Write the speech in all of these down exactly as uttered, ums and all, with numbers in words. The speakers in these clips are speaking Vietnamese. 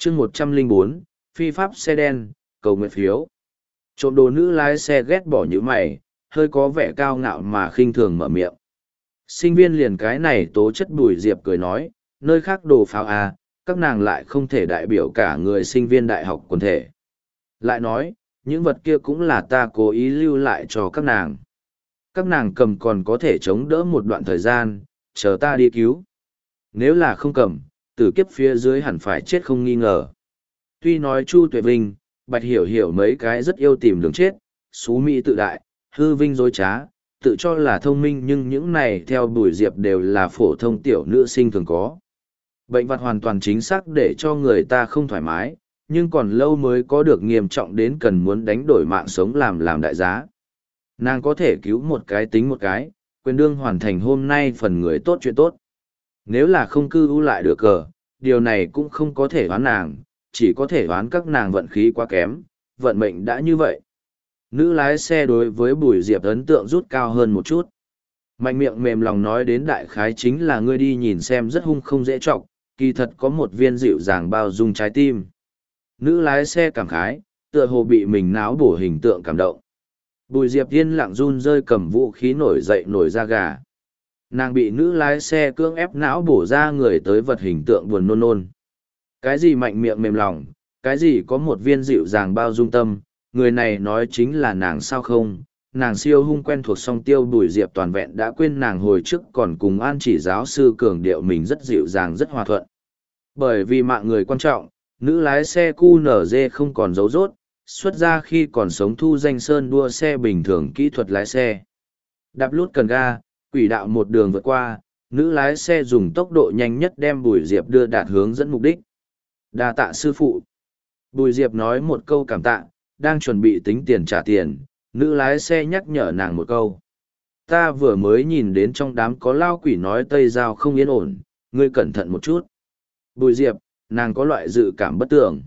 chương một trăm lẻ bốn, phi pháp xe đen, cầu nguyện phiếu. Trộm đồ nữ lái xe ghét bỏ như mày, hơi có vẻ cao ngạo mà khinh thường mở miệng. Sinh viên liền cái này tố chất Bùi Diệp cười nói, nơi khác đồ pháo à, các nàng lại không thể đại biểu cả người sinh viên đại học quần thể. Lại nói, những vật kia cũng là ta cố ý lưu lại cho các nàng. Các nàng cầm còn có thể chống đỡ một đoạn thời gian, chờ ta đi cứu. Nếu là không cầm, tử kiếp phía dưới hẳn phải chết không nghi ngờ. Tuy nói Chu Tuệ Vinh, Bạch Hiểu Hiểu mấy cái rất yêu tìm đường chết, xú mỹ tự đại, hư vinh dối trá, tự cho là thông minh nhưng những này theo Bùi Diệp đều là phổ thông tiểu nữ sinh thường có. Bệnh vặt hoàn toàn chính xác để cho người ta không thoải mái, nhưng còn lâu mới có được nghiêm trọng đến cần muốn đánh đổi mạng sống làm làm đại giá. Nàng có thể cứu một cái tính một cái, quyền đương hoàn thành hôm nay phần người tốt chuyện tốt. Nếu là không cư ưu lại được cờ, điều này cũng không có thể đoán nàng, chỉ có thể đoán các nàng vận khí quá kém, vận mệnh đã như vậy. Nữ lái xe đối với Bùi Diệp ấn tượng rút cao hơn một chút. Mạnh miệng mềm lòng nói đến đại khái chính là ngươi đi nhìn xem rất hung không dễ trọng, kỳ thật có một viên dịu dàng bao dung trái tim. Nữ lái xe cảm khái, tựa hồ bị mình náo bổ hình tượng cảm động. Bùi Diệp yên lặng run rơi cầm vũ khí nổi dậy nổi da gà. Nàng bị nữ lái xe cưỡng ép não bổ ra người tới vật hình tượng buồn nôn nôn. Cái gì mạnh miệng mềm lòng, cái gì có một viên dịu dàng bao dung tâm, người này nói chính là nàng sao không. Nàng siêu hung quen thuộc song tiêu Bùi Diệp toàn vẹn đã quên nàng hồi trước còn cùng an chỉ giáo sư cường điệu mình rất dịu dàng rất hòa thuận. Bởi vì mạng người quan trọng, nữ lái xe cu nở dê không còn giấu rốt, xuất ra khi còn sống thu danh sơn đua xe bình thường kỹ thuật lái xe. Đạp lút cần ga, quỷ đạo một đường vượt qua, nữ lái xe dùng tốc độ nhanh nhất đem Bùi Diệp đưa đạt hướng dẫn mục đích. Đa tạ sư phụ. Bùi Diệp nói một câu cảm tạ, đang chuẩn bị tính tiền trả tiền, nữ lái xe nhắc nhở nàng một câu. Ta vừa mới nhìn đến trong đám có lao quỷ nói Tây Giao không yên ổn, ngươi cẩn thận một chút. Bùi Diệp, nàng có loại dự cảm bất tưởng.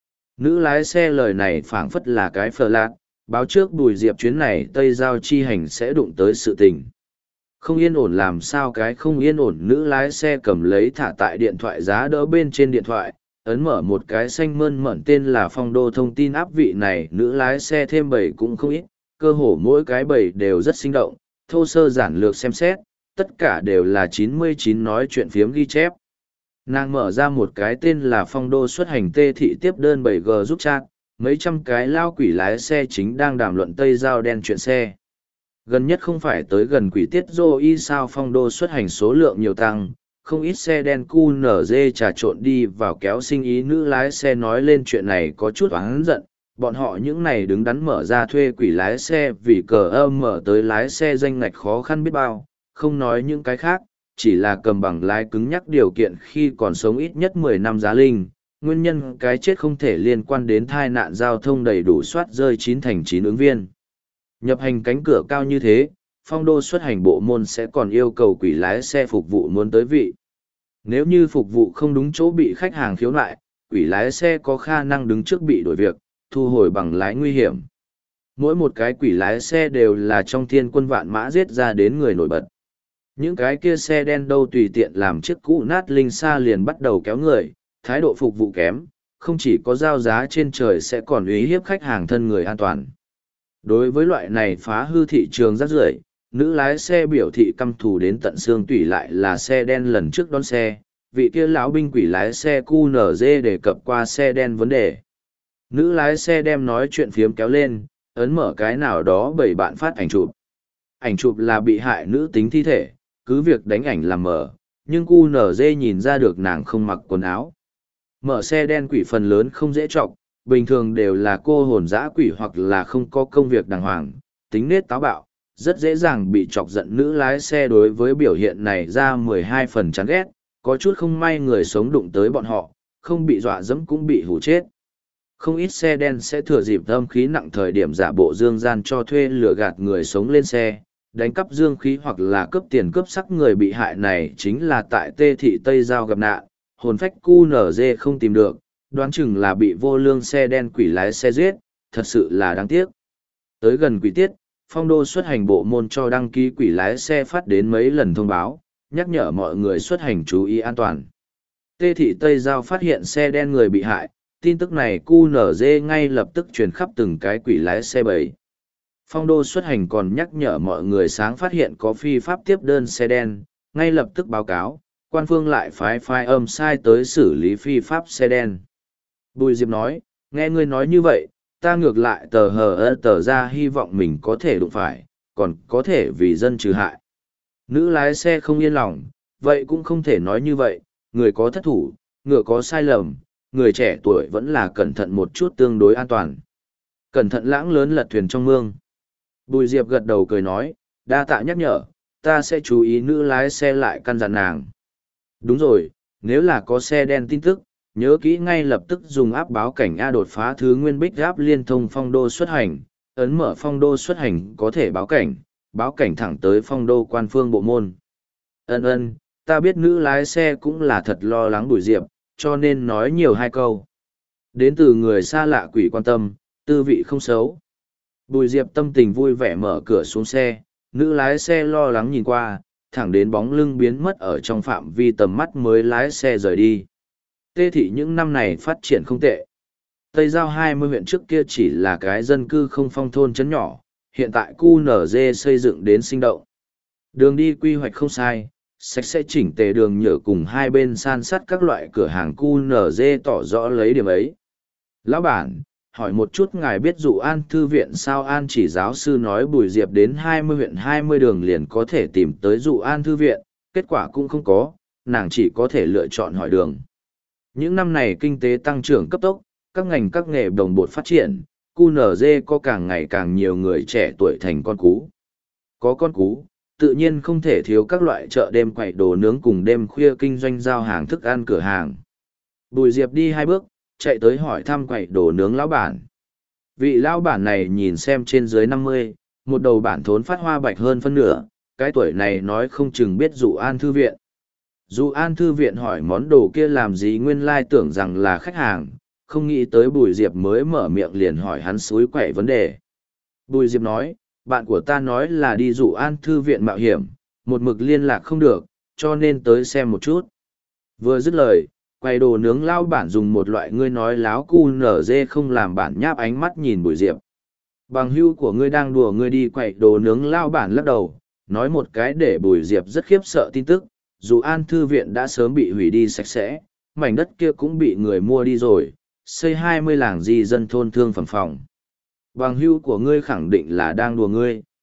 Nữ lái xe lời này phảng phất là cái phờ lạc, báo trước Bùi Diệp chuyến này Tây Giao chi hành sẽ đụng tới sự tình. Không yên ổn làm sao cái không yên ổn, nữ lái xe cầm lấy thả tại điện thoại giá đỡ bên trên điện thoại, ấn mở một cái xanh mơn mởn tên là Phong Đô thông tin áp vị này nữ lái xe thêm bảy cũng không ít, cơ hồ mỗi cái bảy đều rất sinh động, thô sơ giản lược xem xét, tất cả đều là chín mươi chín nói chuyện phiếm ghi chép. Nàng mở ra một cái tên là Phong Đô xuất hành tê thị tiếp đơn bảy G giúp chat, mấy trăm cái lao quỷ lái xe chính đang đàm luận Tây Giao đen chuyện xe. Gần nhất không phải tới gần quỷ tiết dô y sao Phong Đô xuất hành số lượng nhiều tăng, không ít xe đen cu nở dê trà trộn đi vào kéo sinh ý. Nữ lái xe nói lên chuyện này có chút oán giận, bọn họ những này đứng đắn mở ra thuê quỷ lái xe vì cờ âm mở tới lái xe danh ngạch khó khăn biết bao, không nói những cái khác, chỉ là cầm bằng lái cứng nhắc điều kiện khi còn sống ít nhất mười năm giá linh. Nguyên nhân cái chết không thể liên quan đến tai nạn giao thông đầy đủ soát rơi chín thành chín ứng viên. Nhập hành cánh cửa cao như thế, Phong Đô xuất hành bộ môn sẽ còn yêu cầu quỷ lái xe phục vụ muốn tới vị. Nếu như phục vụ không đúng chỗ bị khách hàng khiếu nại, quỷ lái xe có khả năng đứng trước bị đổi việc, thu hồi bằng lái nguy hiểm. Mỗi một cái quỷ lái xe đều là trong thiên quân vạn mã giết ra đến người nổi bật. Những cái kia xe đen đâu tùy tiện làm chiếc cũ nát linh xa liền bắt đầu kéo người, thái độ phục vụ kém, không chỉ có giao giá trên trời sẽ còn uy hiếp khách hàng thân người an toàn. Đối với loại này phá hư thị trường rác rưởi, nữ lái xe biểu thị căm thù đến tận xương tủy lại là xe đen lần trước đón xe, vị kia lão binh quỷ lái xe cu nở dê đề cập qua xe đen vấn đề. Nữ lái xe đem nói chuyện phiếm kéo lên, ấn mở cái nào đó bảy bạn phát ảnh chụp. Ảnh chụp là bị hại nữ tính thi thể, cứ việc đánh ảnh làm mở, nhưng cu nở dê nhìn ra được nàng không mặc quần áo. Mở xe đen quỷ phần lớn không dễ trọng, bình thường đều là cô hồn dã quỷ hoặc là không có công việc đàng hoàng, tính nết táo bạo, rất dễ dàng bị chọc giận. Nữ lái xe đối với biểu hiện này ra mười hai phần chán ghét, có chút không may người sống đụng tới bọn họ, không bị dọa dẫm cũng bị hù chết. Không ít xe đen sẽ thừa dịp âm khí nặng thời điểm giả bộ dương gian cho thuê lừa gạt người sống lên xe, đánh cắp dương khí hoặc là cướp tiền cướp sắc. Người bị hại này chính là tại tê thị Tây Giao gặp nạn, hồn phách cu nở dê không tìm được, đoán chừng là bị vô lương xe đen quỷ lái xe giết, thật sự là đáng tiếc. Tới gần quỷ tiết, Phong Đô xuất hành bộ môn cho đăng ký quỷ lái xe phát đến mấy lần thông báo, nhắc nhở mọi người xuất hành chú ý an toàn. Tê thị Tây Giao phát hiện xe đen người bị hại, tin tức này cu nở dê ngay lập tức truyền khắp từng cái quỷ lái xe bầy. Phong đô xuất hành còn nhắc nhở mọi người sáng phát hiện có phi pháp tiếp đơn xe đen, ngay lập tức báo cáo, quan phương lại phái phái âm sai tới xử lý phi pháp xe đen. Bùi Diệp nói, nghe ngươi nói như vậy, ta ngược lại tờ hờ ơ tờ ra hy vọng mình có thể đụng phải, còn có thể vì dân trừ hại. Nữ lái xe không yên lòng, vậy cũng không thể nói như vậy, người có thất thủ, ngựa có sai lầm, người trẻ tuổi vẫn là cẩn thận một chút tương đối an toàn. Cẩn thận lãng lớn lật thuyền trong mương. Bùi Diệp gật đầu cười nói, đa tạ nhắc nhở, ta sẽ chú ý nữ lái xe lại căn dặn nàng. Đúng rồi, nếu là có xe đen tin tức, nhớ kỹ ngay lập tức dùng áp báo cảnh A đột phá thứ nguyên bích áp liên thông phong đô xuất hành, ấn mở phong đô xuất hành có thể báo cảnh, báo cảnh thẳng tới phong đô quan phương bộ môn. Ân ân, ta biết nữ lái xe cũng là thật lo lắng Bùi Diệp, cho nên nói nhiều hai câu. Đến từ người xa lạ quỷ quan tâm, tư vị không xấu. Bùi Diệp tâm tình vui vẻ mở cửa xuống xe, nữ lái xe lo lắng nhìn qua, thẳng đến bóng lưng biến mất ở trong phạm vi tầm mắt mới lái xe rời đi. Tê thị những năm này phát triển không tệ. Tây Giao hai mươi huyện trước kia chỉ là cái dân cư không phong thôn trấn nhỏ, hiện tại cu nở dê xây dựng đến sinh động. Đường đi quy hoạch không sai, sạch sẽ chỉnh tề đường nhựa cùng hai bên san sắt các loại cửa hàng cu nở dê tỏ rõ lấy điểm ấy. Lão bản, hỏi một chút ngài biết dụ an thư viện sao? An chỉ giáo sư nói Bùi Diệp đến hai mươi huyện hai mươi đường liền có thể tìm tới dụ an thư viện, kết quả cũng không có, nàng chỉ có thể lựa chọn hỏi đường. Những năm này kinh tế tăng trưởng cấp tốc, các ngành các nghề đồng bộ phát triển, cu nở dê có càng ngày càng nhiều người trẻ tuổi thành con cú. Có con cú, tự nhiên không thể thiếu các loại chợ đêm quậy đồ nướng cùng đêm khuya kinh doanh giao hàng thức ăn cửa hàng. Bùi Diệp đi hai bước, chạy tới hỏi thăm quậy đồ nướng lão bản. Vị lão bản này nhìn xem trên dưới năm mươi, một đầu bản thốn phát hoa bạch hơn phân nửa, cái tuổi này nói không chừng biết dụ an thư viện. Dụ an thư viện hỏi món đồ kia làm gì, nguyên lai tưởng rằng là khách hàng, không nghĩ tới Bùi Diệp mới mở miệng liền hỏi hắn xúi quậy vấn đề. Bùi Diệp nói, bạn của ta nói là đi dụ an thư viện mạo hiểm, một mực liên lạc không được, cho nên tới xem một chút. Vừa dứt lời, quay đồ nướng lao bản dùng một loại ngươi nói láo cu nở dê không làm bản nháp ánh mắt nhìn Bùi Diệp. Bằng hữu của ngươi đang đùa ngươi đi quậy đồ nướng lao bản lắc đầu, nói một cái để Bùi Diệp rất khiếp sợ tin tức, dù an thư viện đã sớm bị hủy đi sạch sẽ, mảnh đất kia cũng bị người mua đi rồi, xây hai mươi làng di dân thôn thương phẩm phòng. Bằng hữu của ngươi khẳng định là đang đùa ngươi.